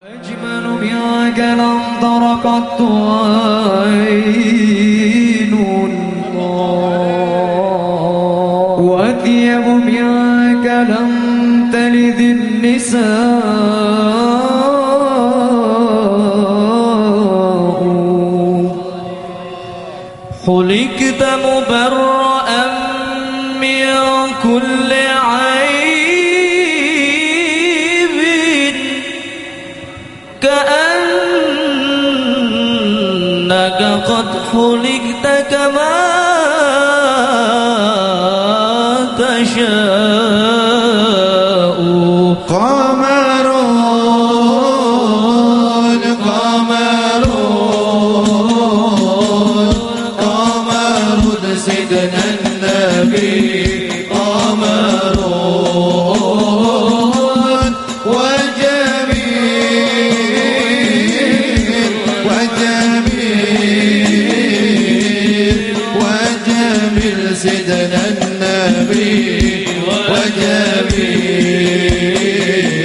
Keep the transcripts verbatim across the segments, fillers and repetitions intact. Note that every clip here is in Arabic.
أجمل بياك لم تر قط عين وأطيب بياك لم تلد النساء خلقت مبرأ من كل عيب كأنك قد خلقت كما تشاء قمرون قمرون قمرون سيدنا النبي قمرون وجميل وجميل وجميل سيدنا النبي وجميل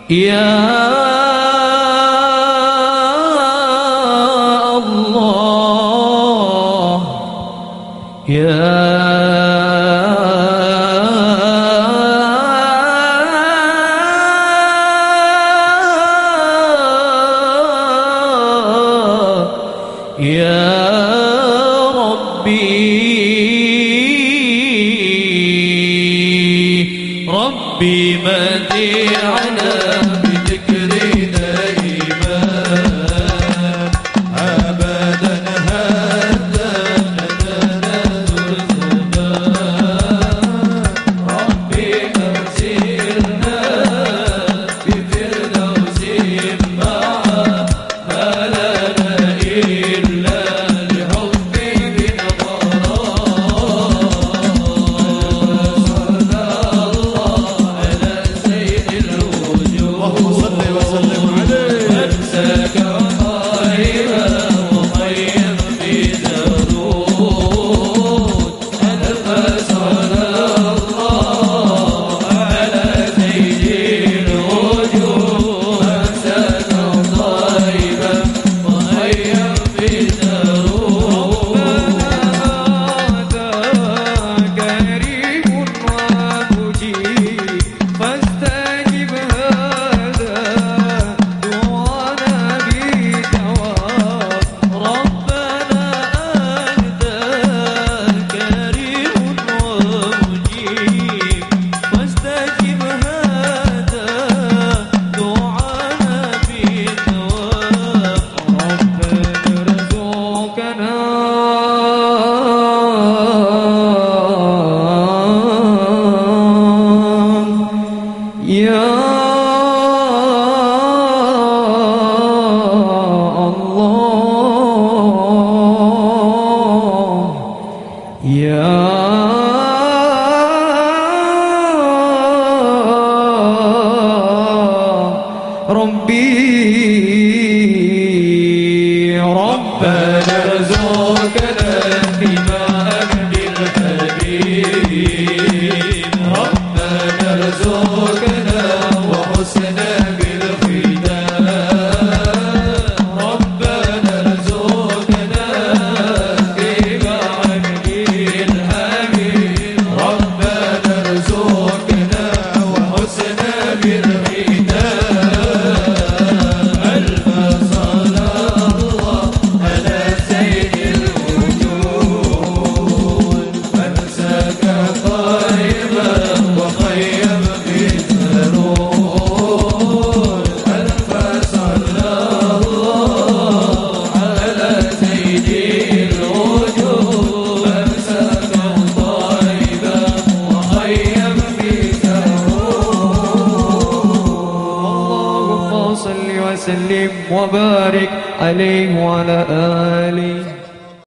يا الله يا يا ربي ربي مديعنا بذكر دائما أبدا هذا لنا الزمان ربي أرسلنا بفردوس معا ما لنا إلا لحبك نظرا صلى الله على سيد الوجود اللهم صل وسلم عليه أمسك طائرا وطيب في زرود ألف صلى الله على سيد الوجود أمسك طائبا وطيب في زرود هذا قريب ومجيب فاستجب هذا دعانا بدوام ربنا أنت كريم ومجيب فاستجب هذا دعانا بدوام ربنا ارزقنا يا الله يا ربي ربنا ارزقنا اتباعك بالحبيب ربنا ارزقنا وحسنا بالختام ربنا ارزقنا اتباعك بالحبيب ربنا ارزقنا وحسنا بالختام ألف صلاة الله على سيد الوجود أمسك طيبا وخيم في الزرود ألف صلاة الله على سيد الوجود أمسك طيبا وخيم في الزرود اللهم صل وسلم وبارك عليه وعلى آله